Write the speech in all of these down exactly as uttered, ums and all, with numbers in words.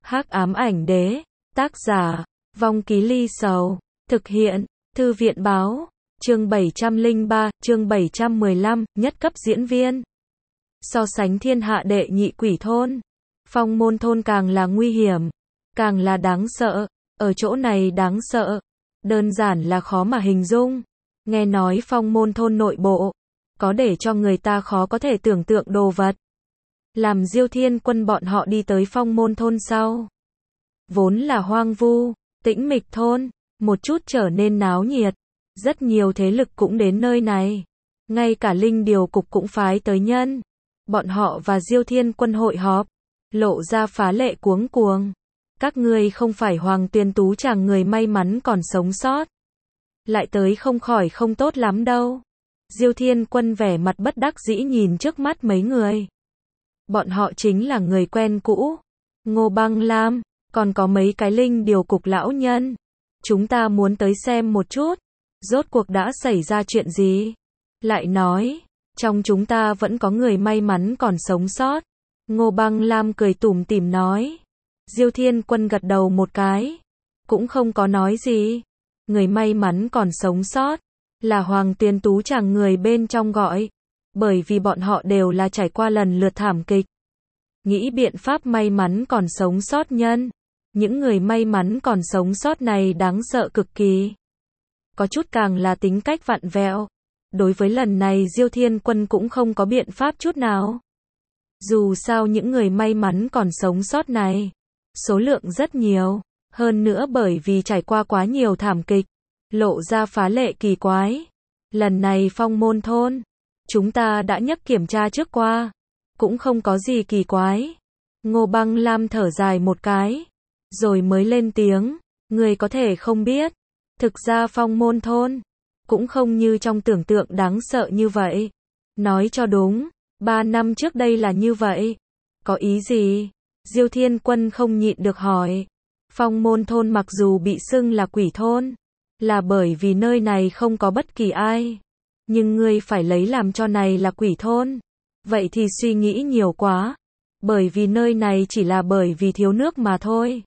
Hắc ám ảnh đế, tác giả, Vong Ký Ly Sầu, thực hiện, Thư viện báo, chương bảy trăm lẻ ba, chương bảy trăm mười lăm, nhất cấp diễn viên. So sánh thiên hạ đệ nhị quỷ thôn, Phong Môn thôn càng là nguy hiểm, càng là đáng sợ, ở chỗ này đáng sợ, đơn giản là khó mà hình dung. Nghe nói Phong Môn thôn nội bộ, có để cho người ta khó có thể tưởng tượng đồ vật. Làm Diêu Thiên Quân bọn họ đi tới Phong Môn thôn sau, vốn là hoang vu, tĩnh mịch thôn, một chút trở nên náo nhiệt, rất nhiều thế lực cũng đến nơi này, ngay cả Linh Điều cục cũng phái tới nhân. Bọn họ và Diêu Thiên Quân hội họp, lộ ra phá lệ cuống cuồng. Các ngươi không phải Hoàng Tuyền Tú chàng người may mắn còn sống sót, lại tới không khỏi không tốt lắm đâu. Diêu Thiên Quân vẻ mặt bất đắc dĩ nhìn trước mắt mấy người. Bọn họ chính là người quen cũ, Ngô Băng Lam, còn có mấy cái Linh Điều cục lão nhân. Chúng ta muốn tới xem một chút, rốt cuộc đã xảy ra chuyện gì. Lại nói, trong chúng ta vẫn có người may mắn còn sống sót. Ngô Băng Lam cười tủm tỉm nói. Diêu Thiên Quân gật đầu một cái, cũng không có nói gì. Người may mắn còn sống sót, là Hoàng Tuyền Tú chàng người bên trong gọi, bởi vì bọn họ đều là trải qua lần lượt thảm kịch. Nghĩ biện pháp may mắn còn sống sót nhân. Những người may mắn còn sống sót này đáng sợ cực kỳ. Có chút càng là tính cách vặn vẹo. Đối với lần này Diêu Thiên Quân cũng không có biện pháp chút nào. Dù sao những người may mắn còn sống sót này, số lượng rất nhiều, hơn nữa bởi vì trải qua quá nhiều thảm kịch, lộ ra phá lệ kỳ quái. Lần này Phong Môn thôn, chúng ta đã nhắc kiểm tra trước qua, cũng không có gì kỳ quái. Ngô Băng Lam thở dài một cái, rồi mới lên tiếng, người có thể không biết, thực ra Phong Môn thôn, cũng không như trong tưởng tượng đáng sợ như vậy. Nói cho đúng, ba năm trước đây là như vậy. Có ý gì? Diêu Thiên Quân không nhịn được hỏi. Phong Môn thôn mặc dù bị xưng là quỷ thôn, là bởi vì nơi này không có bất kỳ ai. Nhưng ngươi phải lấy làm cho này là quỷ thôn, vậy thì suy nghĩ nhiều quá. Bởi vì nơi này chỉ là bởi vì thiếu nước mà thôi.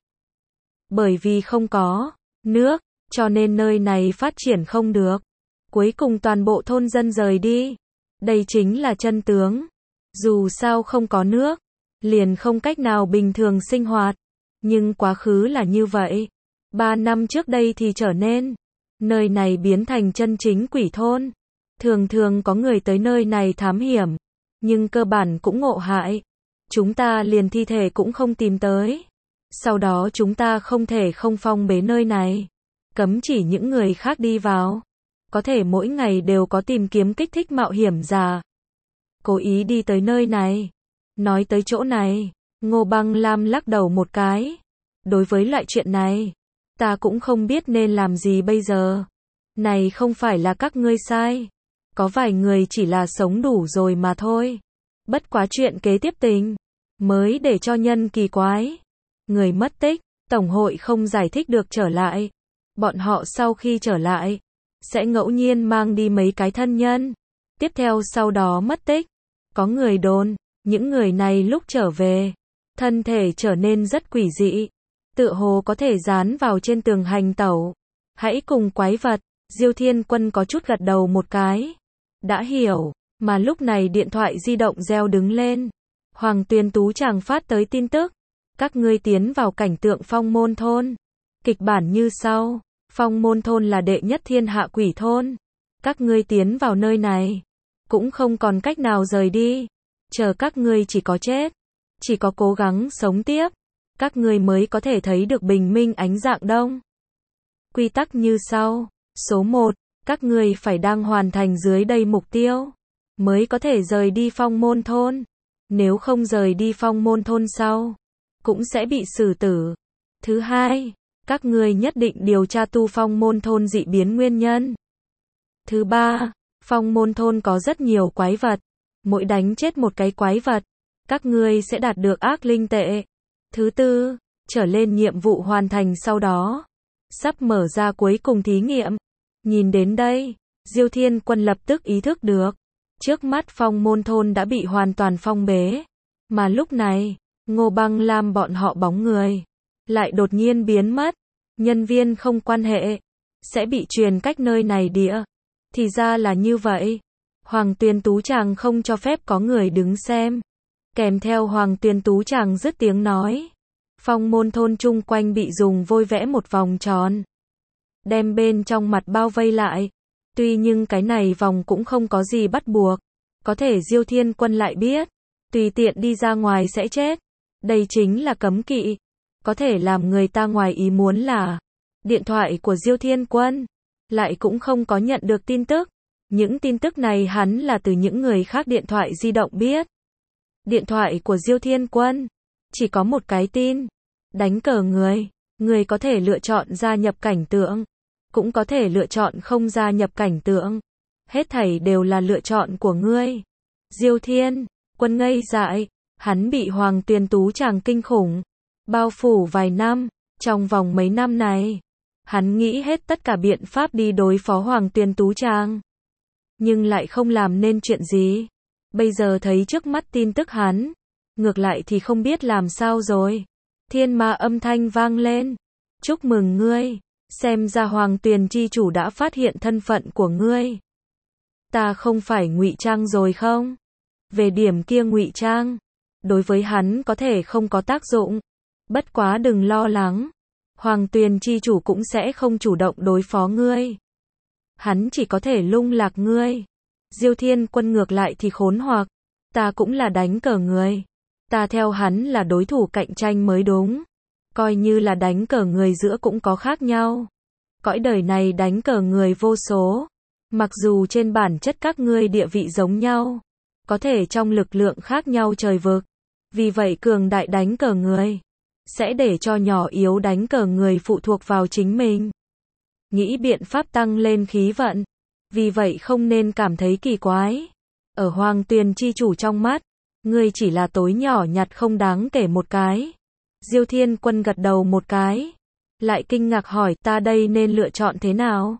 Bởi vì không có nước, cho nên nơi này phát triển không được. Cuối cùng toàn bộ thôn dân rời đi. Đây chính là chân tướng. Dù sao không có nước, liền không cách nào bình thường sinh hoạt. Nhưng quá khứ là như vậy. Ba năm trước đây thì trở nên. Nơi này biến thành chân chính quỷ thôn. Thường thường có người tới nơi này thám hiểm. Nhưng cơ bản cũng ngộ hại. Chúng ta liền thi thể cũng không tìm tới. Sau đó chúng ta không thể không phong bế nơi này. Cấm chỉ những người khác đi vào. Có thể mỗi ngày đều có tìm kiếm kích thích mạo hiểm giả. Cố ý đi tới nơi này. Nói tới chỗ này, Ngô Băng Lam lắc đầu một cái. Đối với loại chuyện này, ta cũng không biết nên làm gì bây giờ. Này không phải là các ngươi sai. Có vài người chỉ là sống đủ rồi mà thôi. Bất quá chuyện kế tiếp tình, mới để cho nhân kỳ quái. Người mất tích, Tổng hội không giải thích được trở lại. Bọn họ sau khi trở lại, sẽ ngẫu nhiên mang đi mấy cái thân nhân. Tiếp theo sau đó mất tích. Có người đồn, những người này lúc trở về, thân thể trở nên rất quỷ dị. Tựa hồ có thể dán vào trên tường hành tẩu. Hãy cùng quái vật. Diêu Thiên Quân có chút gật đầu một cái. Đã hiểu, mà lúc này điện thoại di động reo đứng lên. Hoàng Tuyền Tú chàng phát tới tin tức. Các ngươi tiến vào cảnh tượng Phong Môn thôn. Kịch bản như sau. Phong Môn thôn là đệ nhất thiên hạ quỷ thôn. Các ngươi tiến vào nơi này, cũng không còn cách nào rời đi. Chờ các ngươi chỉ có chết, chỉ có cố gắng sống tiếp, các ngươi mới có thể thấy được bình minh ánh rạng đông. Quy tắc như sau. Số một, các ngươi phải đang hoàn thành dưới đây mục tiêu, mới có thể rời đi Phong Môn thôn. Nếu không rời đi Phong Môn thôn sau, cũng sẽ bị xử tử. Thứ hai, các ngươi nhất định điều tra tu Phong Môn thôn dị biến nguyên nhân. Thứ ba, Phong Môn thôn có rất nhiều quái vật. Mỗi đánh chết một cái quái vật, các ngươi sẽ đạt được ác linh tệ. Thứ tư, trở lên nhiệm vụ hoàn thành sau đó, sắp mở ra cuối cùng thí nghiệm. Nhìn đến đây, Diêu Thiên Quân lập tức ý thức được. Trước mắt Phong Môn thôn đã bị hoàn toàn phong bế. Mà lúc này, Ngô Băng Lam bọn họ bóng người lại đột nhiên biến mất. Nhân viên không quan hệ, sẽ bị truyền cách nơi này địa. Thì ra là như vậy. Hoàng Tuyền Tú chàng không cho phép có người đứng xem. Kèm theo Hoàng Tuyền Tú chàng dứt tiếng nói. Phong môn thôn chung quanh bị dùng vôi vẽ một vòng tròn. Đem bên trong mặt bao vây lại. Tuy nhưng cái này vòng cũng không có gì bắt buộc. Có thể Diêu Thiên Quân lại biết. Tùy tiện đi ra ngoài sẽ chết. Đây chính là cấm kỵ. Có thể làm người ta ngoài ý muốn là điện thoại của Diêu Thiên Quân lại cũng không có nhận được tin tức. Những tin tức này hắn là từ những người khác điện thoại di động biết. Điện thoại của Diêu Thiên Quân chỉ có một cái tin. Đánh cờ người. Người có thể lựa chọn gia nhập cảnh tượng. Cũng có thể lựa chọn không gia nhập cảnh tượng. Hết thảy đều là lựa chọn của ngươi. Diêu Thiên Quân ngây dại. Hắn bị Hoàng Tuyền Tú chàng kinh khủng bao phủ vài năm. Trong vòng mấy năm này, hắn nghĩ hết tất cả biện pháp đi đối phó Hoàng Tuyền Tú chàng. Nhưng lại không làm nên chuyện gì. Bây giờ thấy trước mắt tin tức hắn, ngược lại thì không biết làm sao rồi. Thiên ma âm thanh vang lên. Chúc mừng ngươi, xem ra Hoàng Tuyền chi chủ đã phát hiện thân phận của ngươi. Ta không phải ngụy trang rồi không? Về điểm kia ngụy trang, đối với hắn có thể không có tác dụng. Bất quá đừng lo lắng. Hoàng Tuyền chi chủ cũng sẽ không chủ động đối phó ngươi. Hắn chỉ có thể lung lạc ngươi. Diêu Thiên Quân ngược lại thì khốn hoặc. Ta cũng là đánh cờ người. Ta theo hắn là đối thủ cạnh tranh mới đúng. Coi như là đánh cờ người giữa cũng có khác nhau. Cõi đời này đánh cờ người vô số. Mặc dù trên bản chất các ngươi địa vị giống nhau, có thể trong lực lượng khác nhau trời vực. Vì vậy cường đại đánh cờ người sẽ để cho nhỏ yếu đánh cờ người phụ thuộc vào chính mình. Nghĩ biện pháp tăng lên khí vận. Vì vậy không nên cảm thấy kỳ quái. Ở Hoàng Tuyền chi chủ trong mắt, ngươi chỉ là tối nhỏ nhặt không đáng kể một cái. Diêu Thiên Quân gật đầu một cái. Lại kinh ngạc hỏi ta đây nên lựa chọn thế nào?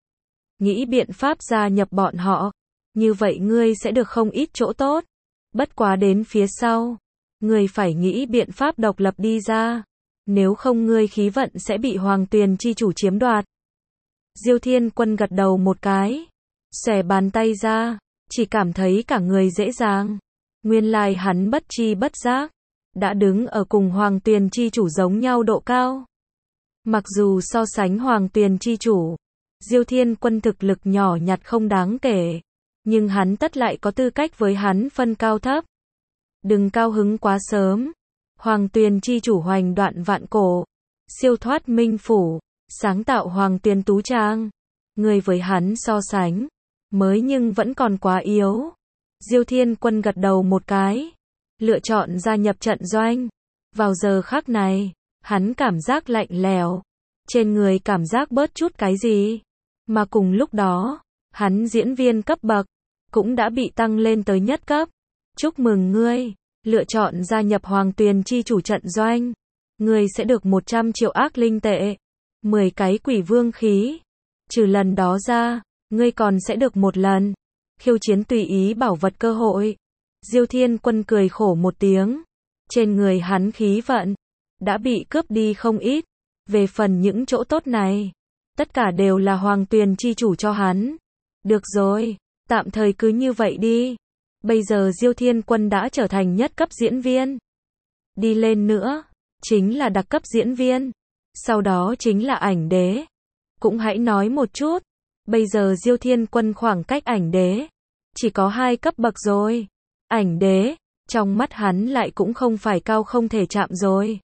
Nghĩ biện pháp gia nhập bọn họ. Như vậy ngươi sẽ được không ít chỗ tốt. Bất quá đến phía sau, ngươi phải nghĩ biện pháp độc lập đi ra. Nếu không ngươi khí vận sẽ bị Hoàng Tuyền chi chủ chiếm đoạt. Diêu Thiên Quân gật đầu một cái. Xòe bàn tay ra. Chỉ cảm thấy cả người dễ dàng. Nguyên lai hắn bất chi bất giác đã đứng ở cùng Hoàng Tuyền chi chủ giống nhau độ cao. Mặc dù so sánh Hoàng Tuyền chi chủ, Diêu Thiên Quân thực lực nhỏ nhặt không đáng kể. Nhưng hắn tất lại có tư cách với hắn phân cao thấp. Đừng cao hứng quá sớm. Hoàng Tuyền chi chủ hoành đoạn vạn cổ. Siêu thoát minh phủ. Sáng tạo Hoàng Tuyền Tú Trang. Người với hắn so sánh. Mới nhưng vẫn còn quá yếu. Diêu Thiên Quân gật đầu một cái. Lựa chọn gia nhập trận doanh. Vào giờ khắc này, hắn cảm giác lạnh lẽo. Trên người cảm giác bớt chút cái gì. Mà cùng lúc đó, hắn diễn viên cấp bậc cũng đã bị tăng lên tới nhất cấp. Chúc mừng ngươi, lựa chọn gia nhập Hoàng Tuyền chi chủ trận doanh. Ngươi sẽ được một trăm triệu ác linh tệ, mười cái quỷ vương khí. Trừ lần đó ra, ngươi còn sẽ được một lần khiêu chiến tùy ý bảo vật cơ hội. Diêu Thiên Quân cười khổ một tiếng. Trên người hắn khí vận đã bị cướp đi không ít. Về phần những chỗ tốt này, tất cả đều là Hoàng Tuyền chi chủ cho hắn. Được rồi, tạm thời cứ như vậy đi. Bây giờ Diêu Thiên Quân đã trở thành nhất cấp diễn viên. Đi lên nữa, chính là đặc cấp diễn viên. Sau đó chính là ảnh đế. Cũng hãy nói một chút. Bây giờ Diêu Thiên Quân khoảng cách ảnh đế chỉ có hai cấp bậc rồi. Ảnh đế, trong mắt hắn lại cũng không phải cao không thể chạm rồi.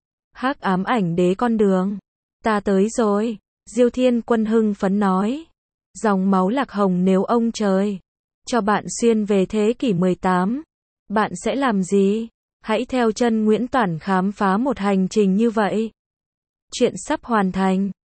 Hắc ám ảnh đế con đường. Ta tới rồi. Diêu Thiên Quân hưng phấn nói. Dòng máu lạc hồng nếu ông trời cho bạn xuyên về thế kỷ mười tám, bạn sẽ làm gì? Hãy theo chân Nguyễn Toản khám phá một hành trình như vậy. Chuyện sắp hoàn thành.